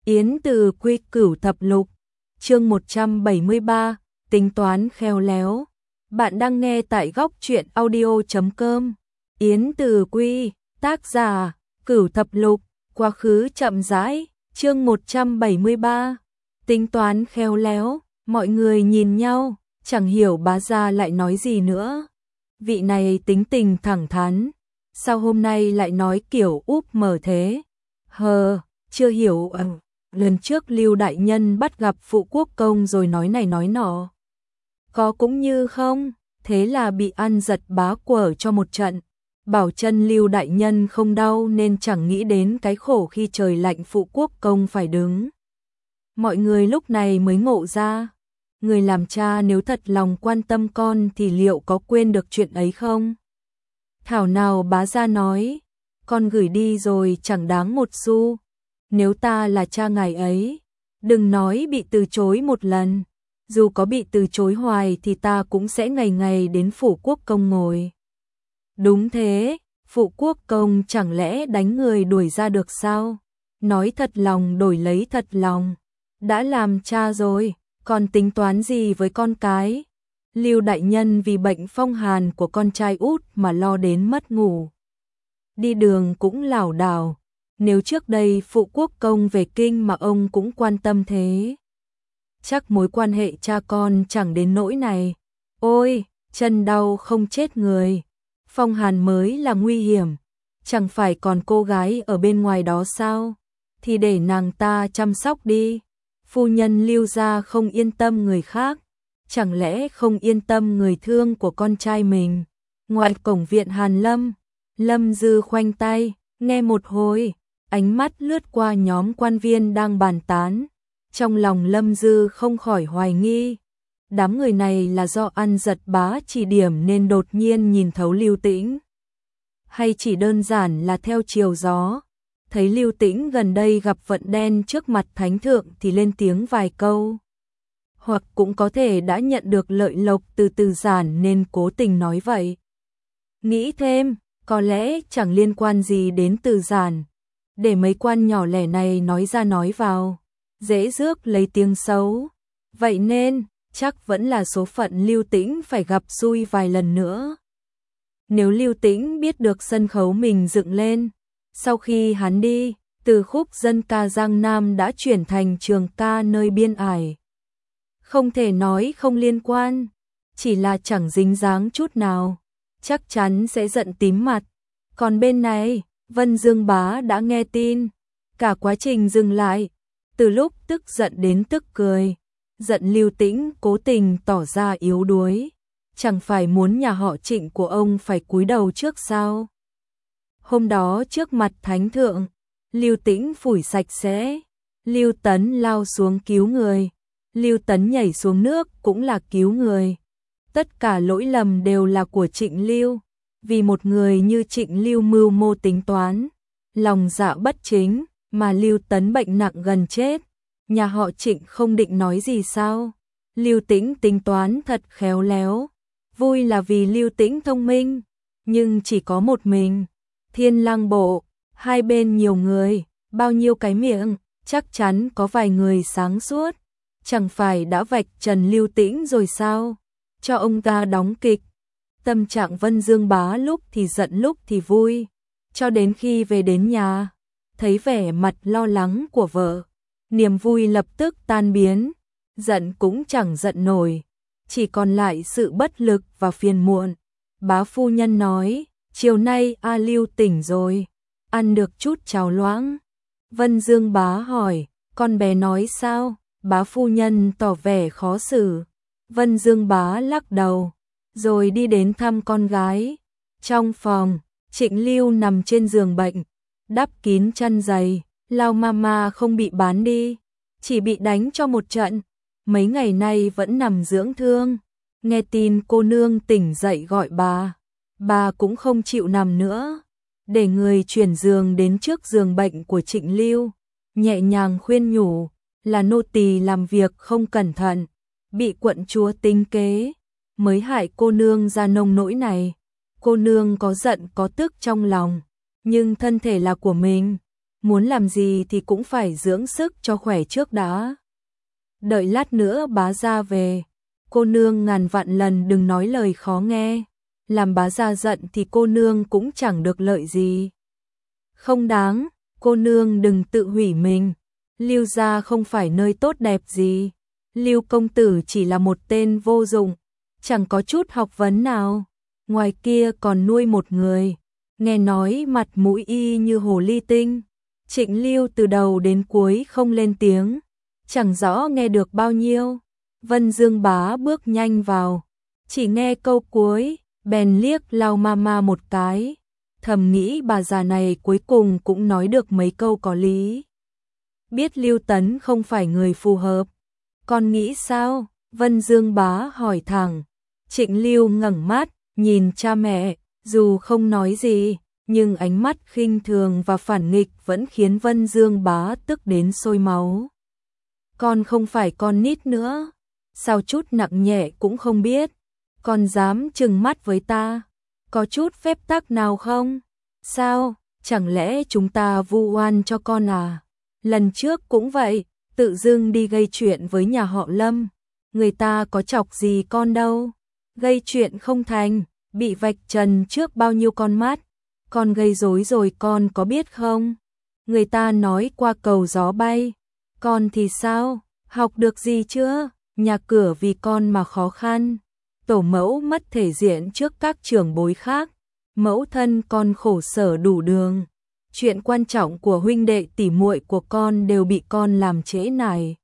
Yến Từ Quy Cửu Thập Lục, chương 173, tính toán khéo léo. Bạn đang nghe tại góc truyện audio.com. Yến Từ Quy, tác giả, Cửu Thập Lục, quá khứ chậm rãi, chương 173. Tính toán khéo léo, mọi người nhìn nhau, chẳng hiểu bá gia lại nói gì nữa. Vị này tính tình thẳng thắn, sao hôm nay lại nói kiểu úp mở thế? Chưa hiểu lần trước Lưu đại nhân bắt gặp phụ quốc công rồi nói này nói nọ. Có cũng như không, thế là bị ăn giật bá quở cho một trận. Bảo chân Lưu đại nhân không đau nên chẳng nghĩ đến cái khổ khi trời lạnh phụ quốc công phải đứng. Mọi người lúc này mới ngộ ra, người làm cha nếu thật lòng quan tâm con thì liệu có quên được chuyện ấy không? Thảo nào bá gia nói, con gửi đi rồi chẳng đáng một xu. Nếu ta là cha ngài ấy, đừng nói bị từ chối một lần, dù có bị từ chối hoài thì ta cũng sẽ ngày ngày đến phủ quốc công ngồi. Đúng thế, phụ quốc công chẳng lẽ đánh người đuổi ra được sao? Nói thật lòng đổi lấy thật lòng, đã làm cha rồi, còn tính toán gì với con cái? Lưu đại nhân vì bệnh phong hàn của con trai út mà lo đến mất ngủ. Đi đường cũng lảo đảo. Nếu trước đây phụ quốc công về kinh mà ông cũng quan tâm thế, chắc mối quan hệ cha con chẳng đến nỗi này. Ôi, chân đau không chết người, phong hàn mới là nguy hiểm, chẳng phải còn cô gái ở bên ngoài đó sao? Thì để nàng ta chăm sóc đi. Phu nhân Lưu gia không yên tâm người khác, chẳng lẽ không yên tâm người thương của con trai mình? Ngoài cổng viện Hàn Lâm, Lâm Dư khoanh tay, nghe một hồi. Ánh mắt lướt qua nhóm quan viên đang bàn tán, trong lòng Lâm Dư không khỏi hoài nghi. Đám người này là do ăn giật bá chỉ điểm nên đột nhiên nhìn thấu Lưu Tĩnh, hay chỉ đơn giản là theo chiều gió, thấy Lưu Tĩnh gần đây gặp vận đen trước mặt thánh thượng thì lên tiếng vài câu. Hoặc cũng có thể đã nhận được lợi lộc từ Từ Giản nên cố tình nói vậy. Nghĩ thêm, có lẽ chẳng liên quan gì đến Từ Giản. Để mấy quan nhỏ lẻ này nói ra nói vào, dễ rước lấy tiếng xấu. Vậy nên, chắc vẫn là số phận Lưu Tĩnh phải gặp xui vài lần nữa. Nếu Lưu Tĩnh biết được sân khấu mình dựng lên, sau khi hắn đi, từ khúc dân ca Giang Nam đã chuyển thành trường ca nơi biên ải. Không thể nói không liên quan, chỉ là chẳng dính dáng chút nào, chắc chắn sẽ giận tím mặt. Còn bên này, Vân Dương bá đã nghe tin, cả quá trình dừng lại, từ lúc tức giận đến tức cười, giận Lưu Tĩnh cố tình tỏ ra yếu đuối, chẳng phải muốn nhà họ Trịnh của ông phải cúi đầu trước sao? Hôm đó trước mặt thánh thượng, Lưu Tĩnh phủi sạch sẽ, Lưu Tấn lao xuống cứu người, Lưu Tấn nhảy xuống nước cũng là cứu người. Tất cả lỗi lầm đều là của Trịnh Lưu. Vì một người như Trịnh Lưu mưu mô tính toán, lòng dạ bất chính, mà Lưu Tấn bệnh nặng gần chết, nhà họ Trịnh không định nói gì sao? Lưu Tĩnh tính toán thật khéo léo, vui là vì Lưu Tĩnh thông minh, nhưng chỉ có một mình. Thiên Lang Bộ, hai bên nhiều người, bao nhiêu cái miệng, chắc chắn có vài người sáng suốt, chẳng phải đã vạch trần Lưu Tĩnh rồi sao? Cho ông ta đóng kịch. Tâm trạng Vân Dương bá lúc thì giận lúc thì vui, cho đến khi về đến nhà, thấy vẻ mặt lo lắng của vợ, niềm vui lập tức tan biến, giận cũng chẳng giận nổi, chỉ còn lại sự bất lực và phiền muộn. Bá phu nhân nói, chiều nay A Lưu tỉnh rồi, ăn được chút cháo loãng. Vân Dương bá hỏi, con bé nói sao? Bá phu nhân tỏ vẻ khó xử. Vân Dương bá lắc đầu, rồi đi đến thăm con gái. Trong phòng, Trịnh Lưu nằm trên giường bệnh, đắp kín chăn dày. Lao mama không bị bán đi, chỉ bị đánh cho một trận, mấy ngày nay vẫn nằm dưỡng thương. Nghe tin cô nương tỉnh dậy gọi bà cũng không chịu nằm nữa, để người chuyển giường đến trước giường bệnh của Trịnh Lưu, nhẹ nhàng khuyên nhủ, là nô tỳ làm việc không cẩn thận, bị quận chúa tính kế, mới hại cô nương ra nông nỗi này. Cô nương có giận có tức trong lòng, nhưng thân thể là của mình, muốn làm gì thì cũng phải dưỡng sức cho khỏe trước đã. Đợi lát nữa bá gia về, cô nương ngàn vạn lần đừng nói lời khó nghe, làm bá gia giận thì cô nương cũng chẳng được lợi gì. Không đáng, cô nương đừng tự hủy mình, Lưu gia không phải nơi tốt đẹp gì, Lưu công tử chỉ là một tên vô dụng, chẳng có chút học vấn nào, ngoài kia còn nuôi một người, nghe nói mặt mũi y như hồ ly tinh. Trịnh Lưu từ đầu đến cuối không lên tiếng, chẳng rõ nghe được bao nhiêu. Vân Dương bá bước nhanh vào, chỉ nghe câu cuối, bèn liếc Lao Mama một cái, thầm nghĩ bà già này cuối cùng cũng nói được mấy câu có lý. Biết Lưu Tấn không phải người phù hợp, con nghĩ sao? Vân Dương bá hỏi thẳng. Trịnh Lưu ngẩng mắt, nhìn cha mẹ, dù không nói gì, nhưng ánh mắt khinh thường và phản nghịch vẫn khiến Vân Dương bá tức đến sôi máu. Con không phải con nít nữa, sao chút nặng nhẹ cũng không biết, con dám trừng mắt với ta, có chút phép tắc nào không? Sao, chẳng lẽ chúng ta vu oan cho con à? Lần trước cũng vậy, tự dưng đi gây chuyện với nhà họ Lâm, người ta có chọc gì con đâu, gây chuyện không thành, bị vạch trần trước bao nhiêu con mắt, con gây rối rồi con có biết không? Người ta nói qua cầu gió bay, con thì sao, học được gì chưa? Nhà cửa vì con mà khó khăn, tổ mẫu mất thể diện trước các trưởng bối khác, mẫu thân con khổ sở đủ đường. Chuyện quan trọng của huynh đệ tỉ muội của con đều bị con làm trễ nải.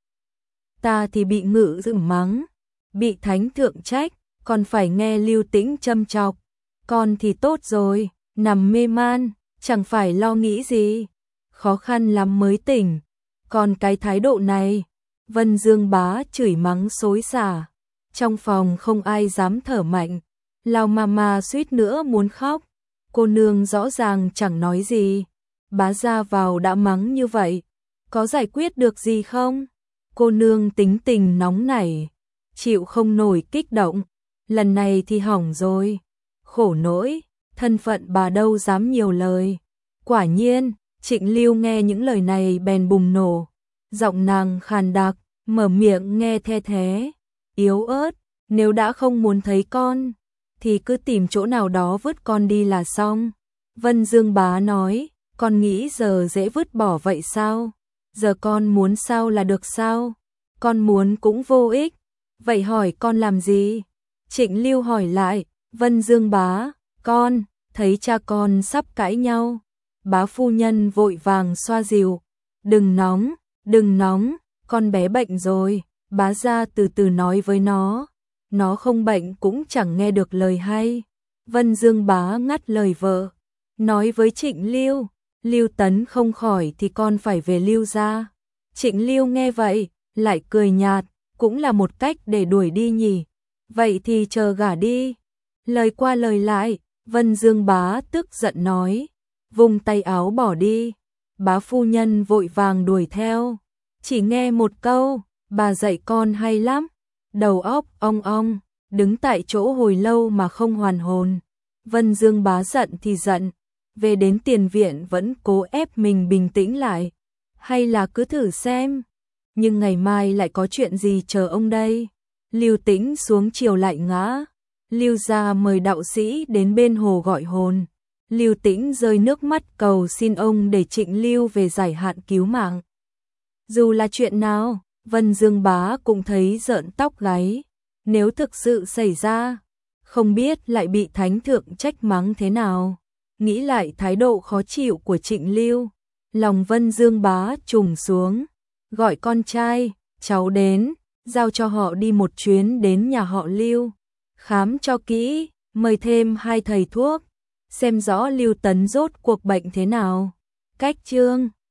Ta thì bị ngự dựng mắng, bị thánh thượng trách, còn phải nghe Lưu Tĩnh châm chọc. Con thì tốt rồi, nằm mê man, chẳng phải lo nghĩ gì. Khó khăn lắm mới tỉnh. Còn cái thái độ này, Vân Dương bá chửi mắng xối xả. Trong phòng không ai dám thở mạnh. Lao Mama suýt nữa muốn khóc. Cô nương rõ ràng chẳng nói gì. Bá gia vào đã mắng như vậy, có giải quyết được gì không? Cô nương tính tình nóng nảy, chịu không nổi kích động, lần này thì hỏng rồi. Khổ nỗi, thân phận bà đâu dám nhiều lời. Quả nhiên, Trịnh Lưu nghe những lời này bèn bùng nổ, giọng nàng khàn đặc, mở miệng nghe the thé, yếu ớt, nếu đã không muốn thấy con, thì cứ tìm chỗ nào đó vứt con đi là xong. Vân Dương bá nói, con nghĩ giờ dễ vứt bỏ vậy sao? Giờ con muốn sao là được sao? Con muốn cũng vô ích, vậy hỏi con làm gì? Trịnh Lưu hỏi lại, Vân Dương bá, con, thấy cha con sắp cãi nhau. Bá phu nhân vội vàng xoa dịu, đừng nóng, con bé bệnh rồi, bá gia từ từ nói với nó không bệnh cũng chẳng nghe được lời hay. Vân Dương bá ngắt lời vợ, nói với Trịnh Lưu, Lưu Tấn không khỏi thì con phải về Lưu gia. Trịnh Lưu nghe vậy, lại cười nhạt, cũng là một cách để đuổi đi nhỉ. Vậy thì chờ gả đi. Lời qua lời lại, Vân Dương bá tức giận nói, vung tay áo bỏ đi. Bá phu nhân vội vàng đuổi theo, chỉ nghe một câu, bà dạy con hay lắm, đầu óc ong ong, đứng tại chỗ hồi lâu mà không hoàn hồn. Vân Dương bá giận thì giận, về đến tiền viện vẫn cố ép mình bình tĩnh lại, hay là cứ thử xem, nhưng ngày mai lại có chuyện gì chờ ông đây. Lưu Tĩnh xuống chiều lại ngã, Lưu gia mời đạo sĩ đến bên hồ gọi hồn. Lưu Tĩnh rơi nước mắt cầu xin ông để Trịnh Lưu về giải hạn cứu mạng. Dù là chuyện nào, Vân Dương bá cũng thấy rợn tóc gáy, nếu thực sự xảy ra, không biết lại bị thánh thượng trách mắng thế nào. Nghĩ lại thái độ khó chịu của Trịnh Lưu, lòng Vân Dương bá trùng xuống, gọi con trai, cháu đến, giao cho họ đi một chuyến đến nhà họ Lưu, khám cho kỹ, mời thêm 2 thầy thuốc, xem rõ Lưu Tấn rốt cuộc bệnh thế nào. Cách chương